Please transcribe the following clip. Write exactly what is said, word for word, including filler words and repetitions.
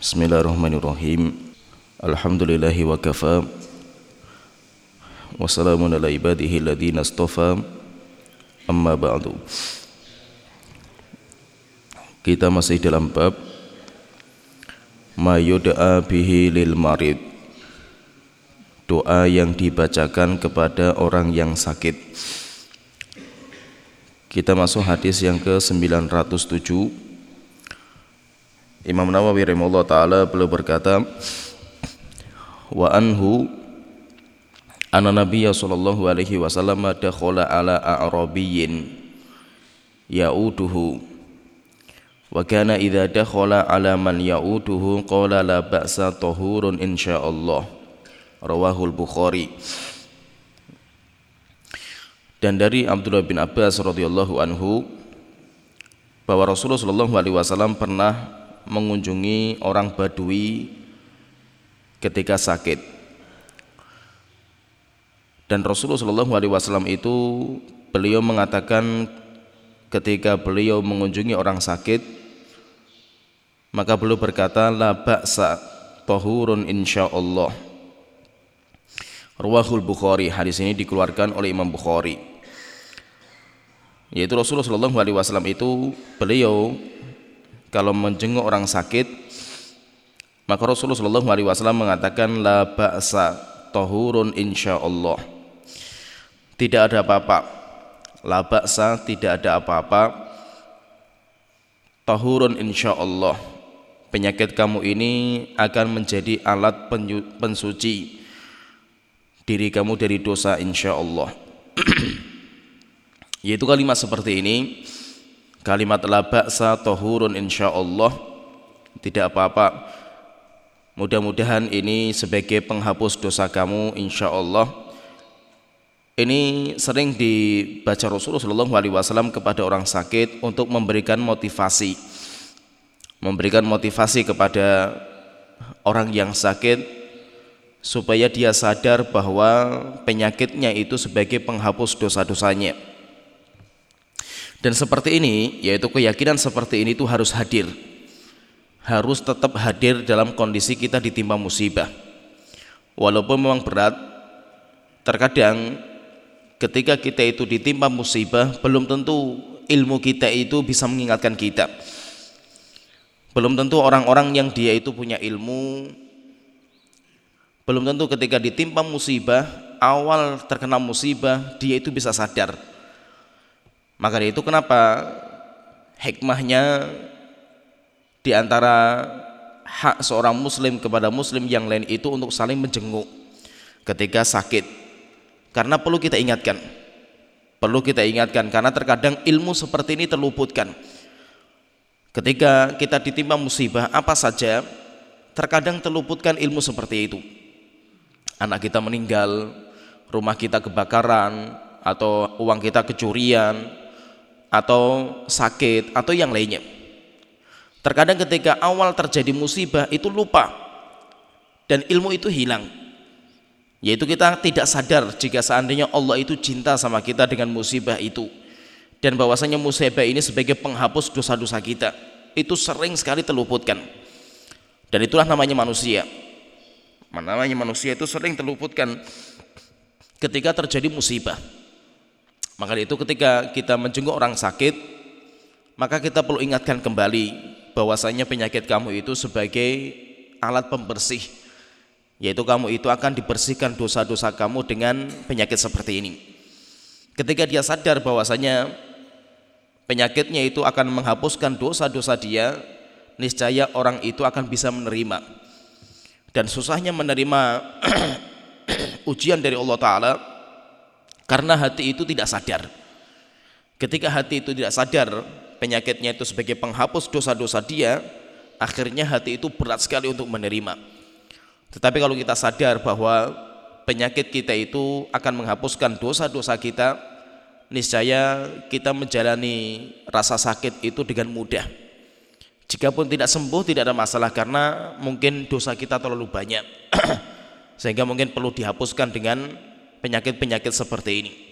Bismillahirrahmanirrahim. Alhamdulillahi wa kafa. Wassalamun ala ibadihi alladhina astafa. Amma ba'du. Kita masih dalam bab ma yud'a bihi lil marid, doa yang dibacakan kepada orang yang sakit. Kita masuk hadis yang ke sembilan ratus tujuh. Imam Nawawi rahimahullah ta'ala beliau berkata, wa anhu anna nabiyya sallallahu alaihi wasallam dakhala ala a'rabiyyin ya'uduhu wa kana idza dakhala ala man ya'uduhu qala la ba'sa tahurun insyaallah, rawahul Bukhari. Dan dari Abdullah bin Abbas radhiyallahu anhu bahwa Rasulullah sallallahu alaihi wasallam pernah mengunjungi orang Badui ketika sakit, dan Rasulullah sallallahu alaihi wasallam itu beliau mengatakan ketika beliau mengunjungi orang sakit, maka beliau berkata la ba'sa tahurun insyaallah, rawahul Bukhari. Hadis ini dikeluarkan oleh Imam Bukhari, yaitu Rasulullah sallallahu alaihi wasallam itu beliau kalau menjenguk orang sakit, maka Rasulullah sallallahu alaihi wasallam mengatakan la ba'sa tahurun insyaallah, tidak ada apa-apa. La ba'sa, tidak ada apa-apa. Tahurun insyaallah, penyakit kamu ini akan menjadi alat pensuci diri kamu dari dosa insyaallah. Yaitu kalimat seperti ini, kalimat la ba'sa tahurun insyaallah, tidak apa-apa, mudah-mudahan ini sebagai penghapus dosa kamu insyaallah. Ini sering dibaca Rasulullah sallallahu alaihi wasallam kepada orang sakit untuk memberikan motivasi, memberikan motivasi kepada orang yang sakit supaya dia sadar bahwa penyakitnya itu sebagai penghapus dosa-dosanya. Dan seperti ini, yaitu keyakinan seperti ini itu harus hadir, harus tetap hadir dalam kondisi kita ditimpa musibah. Walaupun memang berat, terkadang ketika kita itu ditimpa musibah, belum tentu ilmu kita itu bisa mengingatkan kita. Belum tentu orang-orang yang dia itu punya ilmu, belum tentu ketika ditimpa musibah, awal terkena musibah, dia itu bisa sadar. Maka itu kenapa hikmahnya di antara hak seorang muslim kepada muslim yang lain itu untuk saling menjenguk ketika sakit. Karena perlu kita ingatkan, perlu kita ingatkan karena terkadang ilmu seperti ini terluputkan. Ketika kita ditimpa musibah apa saja, terkadang terluputkan ilmu seperti itu. Anak kita meninggal, rumah kita kebakaran, atau uang kita kecurian, atau sakit, atau yang lainnya. Terkadang ketika awal terjadi musibah itu lupa dan ilmu itu hilang, yaitu kita tidak sadar jika seandainya Allah itu cinta sama kita dengan musibah itu, dan bahwasanya musibah ini sebagai penghapus dosa-dosa kita, itu sering sekali terluputkan. Dan itulah namanya manusia. Namanya manusia itu sering terluputkan ketika terjadi musibah. Maka itu ketika kita menjenguk orang sakit, maka kita perlu ingatkan kembali bahwasanya penyakit kamu itu sebagai alat pembersih, yaitu kamu itu akan dibersihkan dosa-dosa kamu dengan penyakit seperti ini. Ketika dia sadar bahwasanya penyakitnya itu akan menghapuskan dosa-dosa dia, niscaya orang itu akan bisa menerima. Dan susahnya menerima ujian dari Allah Ta'ala karena hati itu tidak sadar. Ketika hati itu tidak sadar penyakitnya itu sebagai penghapus dosa-dosa dia, akhirnya hati itu berat sekali untuk menerima. Tetapi kalau kita sadar bahwa penyakit kita itu akan menghapuskan dosa-dosa kita, niscaya kita menjalani rasa sakit itu dengan mudah. Jikapun tidak sembuh tidak ada masalah, karena mungkin dosa kita terlalu banyak sehingga mungkin perlu dihapuskan dengan penyakit-penyakit seperti ini.